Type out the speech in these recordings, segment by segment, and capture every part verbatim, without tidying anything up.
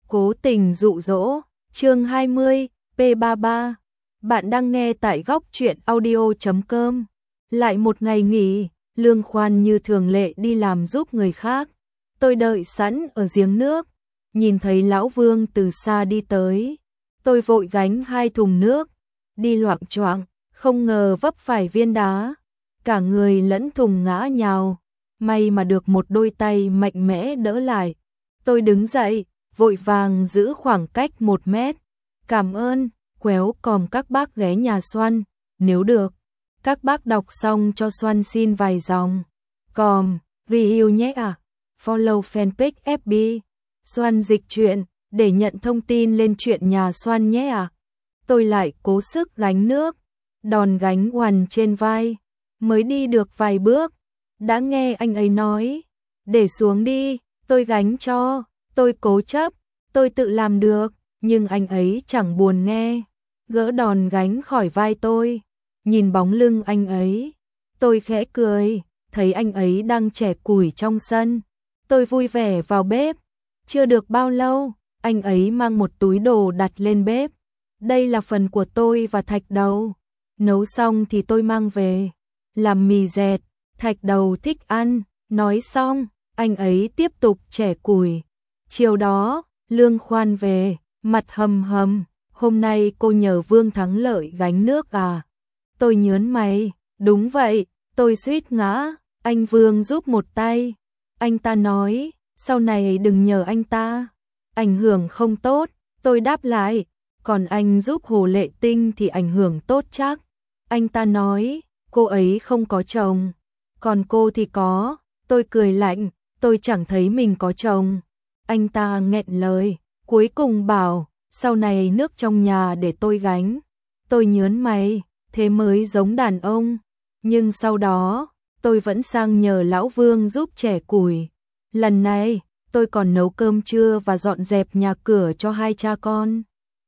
Cố tình dụ dỗ, chương hai mươi, P ba ba. Bạn đang nghe tại góc truyện audio chấm com. Lại một ngày nghỉ, Lương Khoan như thường lệ đi làm giúp người khác. Tôi đợi sẵn ở giếng nước, nhìn thấy lão Vương từ xa đi tới. Tôi vội gánh hai thùng nước, đi loạng choạng, không ngờ vấp phải viên đá. Cả người lẫn thùng ngã nhào, may mà được một đôi tay mạnh mẽ đỡ lại. Tôi đứng dậy, vội vàng giữ khoảng cách một mét. Cảm ơn, quéo còm các bác ghé nhà Xoan, nếu được. Các bác đọc xong cho Xoan xin vài dòng. Còm, review nhé à. Follow fanpage ép bê. Xoan dịch truyện, để nhận thông tin lên chuyện nhà Xoan nhé à. Tôi lại cố sức gánh nước, đòn gánh oằn trên vai. Mới đi được vài bước, đã nghe anh ấy nói, để xuống đi, tôi gánh cho. Tôi cố chấp, tôi tự làm được, nhưng anh ấy chẳng buồn nghe. Gỡ đòn gánh khỏi vai tôi, nhìn bóng lưng anh ấy, tôi khẽ cười, thấy anh ấy đang chẻ củi trong sân. Tôi vui vẻ vào bếp, chưa được bao lâu, anh ấy mang một túi đồ đặt lên bếp. Đây là phần của tôi và Thạch Đầu. Nấu xong thì tôi mang về, làm mì dẹt, Thạch Đầu thích ăn. Nói xong, anh ấy tiếp tục chẻ củi. Chiều đó, Lương Khoan về, mặt hầm hầm, hôm nay cô nhờ Vương Thắng Lợi gánh nước à? Tôi nhớn mày, đúng vậy, tôi suýt ngã, anh Vương giúp một tay. Anh ta nói, sau này đừng nhờ anh ta, ảnh hưởng không tốt. Tôi đáp lại, còn anh giúp Hồ Lệ Tinh thì ảnh hưởng tốt chắc. Anh ta nói, cô ấy không có chồng, còn cô thì có. Tôi cười lạnh, tôi chẳng thấy mình có chồng. Anh ta nghẹn lời, cuối cùng bảo, sau này nước trong nhà để tôi gánh. Tôi nhớn mày, thế mới giống đàn ông. Nhưng sau đó, tôi vẫn sang nhờ lão Vương giúp chẻ củi. Lần này, tôi còn nấu cơm trưa và dọn dẹp nhà cửa cho hai cha con.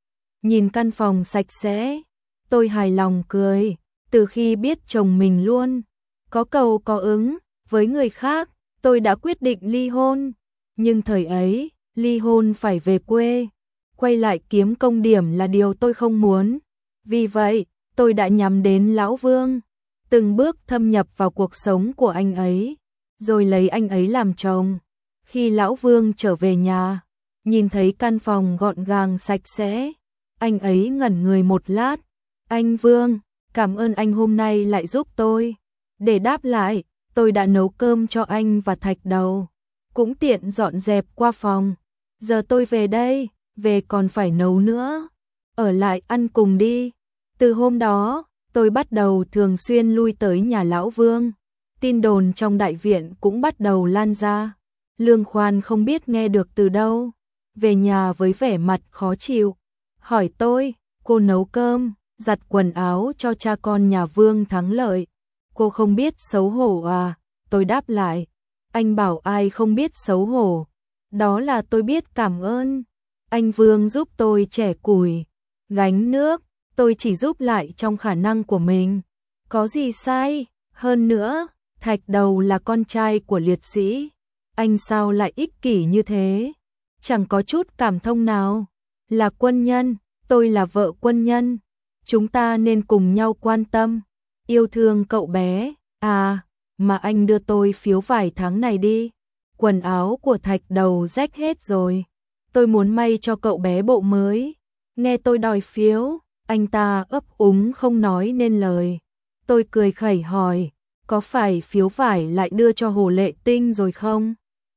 Nhìn căn phòng sạch sẽ, tôi hài lòng cười. Từ khi biết chồng mình luôn có cầu có ứng với người khác, tôi đã quyết định ly hôn. Nhưng thời ấy, ly hôn phải về quê, quay lại kiếm công điểm là điều tôi không muốn. Vì vậy, tôi đã nhắm đến lão Vương, từng bước thâm nhập vào cuộc sống của anh ấy, rồi lấy anh ấy làm chồng. Khi lão Vương trở về nhà, nhìn thấy căn phòng gọn gàng sạch sẽ, anh ấy ngẩn người một lát. Anh Vương, cảm ơn anh hôm nay lại giúp tôi. Để đáp lại, tôi đã nấu cơm cho anh và Thạch Đầu, cũng tiện dọn dẹp qua phòng. Giờ tôi về đây, về còn phải nấu nữa. Ở lại ăn cùng đi. Từ hôm đó, tôi bắt đầu thường xuyên lui tới nhà lão Vương. Tin đồn trong đại viện cũng bắt đầu lan ra. Lương Khoan không biết nghe được từ đâu, về nhà với vẻ mặt khó chịu, hỏi tôi, cô nấu cơm, giặt quần áo cho cha con nhà Vương Thắng Lợi, cô không biết xấu hổ à? Tôi đáp lại, anh bảo ai không biết xấu hổ, đó là tôi biết cảm ơn. Anh Vương giúp tôi chẻ củi, gánh nước, tôi chỉ giúp lại trong khả năng của mình, có gì sai. Hơn nữa, Thạch Đầu là con trai của liệt sĩ, anh sao lại ích kỷ như thế, chẳng có chút cảm thông nào. Là quân nhân, tôi là vợ quân nhân, chúng ta nên cùng nhau quan tâm, yêu thương cậu bé. À, mà anh đưa tôi phiếu vài tháng này đi, quần áo của Thạch Đầu rách hết rồi, tôi muốn may cho cậu bé bộ mới. Nghe tôi đòi phiếu, anh ta ấp úng không nói nên lời. Tôi cười khẩy hỏi, có phải phiếu vải lại đưa cho Hồ Lệ Tinh rồi không?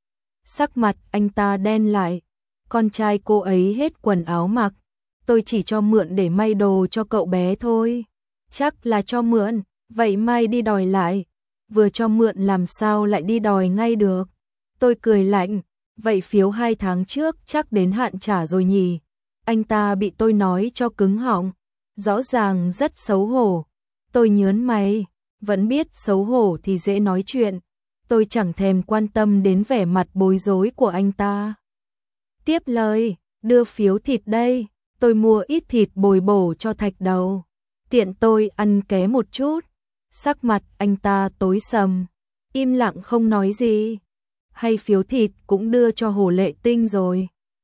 Sắc mặt anh ta đen lại, con trai cô ấy hết quần áo mặc, tôi chỉ cho mượn để may đồ cho cậu bé thôi. Chắc là cho mượn, vậy mai đi đòi lại. Vừa cho mượn làm sao lại đi đòi ngay được. Tôi cười lạnh, vậy phiếu hai tháng trước chắc đến hạn trả rồi nhỉ? Anh ta bị tôi nói cho cứng họng, rõ ràng rất xấu hổ. Tôi nhớn mày, vẫn biết xấu hổ thì dễ nói chuyện. Tôi chẳng thèm quan tâm đến vẻ mặt bối rối của anh ta. Tiếp lời, đưa phiếu thịt đây, tôi mua ít thịt bồi bổ cho Thạch Đầu, tiện tôi ăn ké một chút. Sắc mặt anh ta tối sầm, im lặng không nói gì. Hay phiếu thịt cũng đưa cho Hồ Lệ Tinh rồi.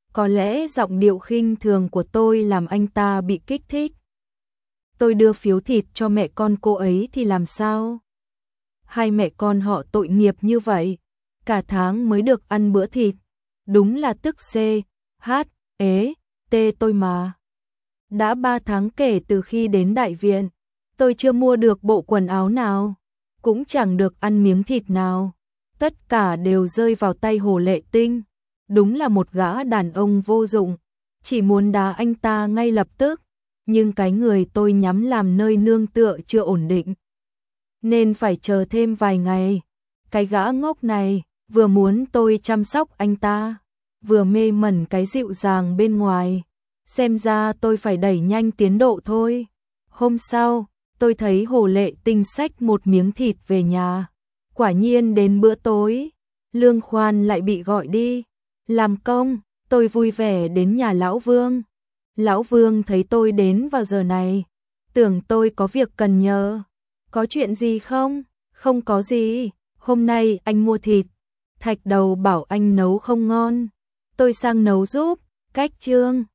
Có lẽ giọng điệu khinh thường của tôi làm anh ta bị kích thích. Tôi đưa phiếu thịt cho mẹ con cô ấy thì làm sao? Hai mẹ con họ tội nghiệp như vậy, cả tháng mới được ăn bữa thịt. Đúng là tức C, H, ế, T tôi mà. Đã ba tháng kể từ khi đến đại viện, tôi chưa mua được bộ quần áo nào, cũng chẳng được ăn miếng thịt nào. Tất cả đều rơi vào tay Hồ Lệ Tinh. Đúng là một gã đàn ông vô dụng, chỉ muốn đá anh ta ngay lập tức. Nhưng cái người tôi nhắm làm nơi nương tựa chưa ổn định, nên phải chờ thêm vài ngày. Cái gã ngốc này vừa muốn tôi chăm sóc anh ta, vừa mê mẩn cái dịu dàng bên ngoài. Xem ra tôi phải đẩy nhanh tiến độ thôi. Hôm sau, tôi thấy Hồ Lệ Tinh xách một miếng thịt về nhà. Quả nhiên đến bữa tối, Lương Khoan lại bị gọi đi làm công. Tôi vui vẻ đến nhà Lão Vương. Lão Vương thấy tôi đến vào giờ này, tưởng tôi có việc cần nhờ. Có chuyện gì không? Không có gì, hôm nay anh mua thịt. Thạch Đầu bảo anh nấu không ngon, tôi sang nấu giúp. Cách Trương